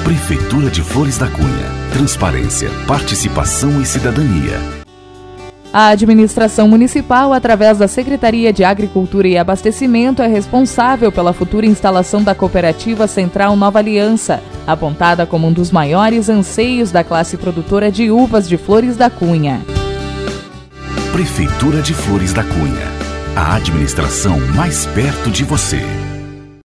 Prefeitura de Flores da Cunha. Transparência, participação e cidadania. A administração municipal, através da Secretaria de Agricultura e Abastecimento, é responsável pela futura instalação da Cooperativa Central Nova Aliança, apontada como um dos maiores anseios da classe produtora de uvas de Flores da Cunha. Prefeitura de Flores da Cunha. A administração mais perto de você.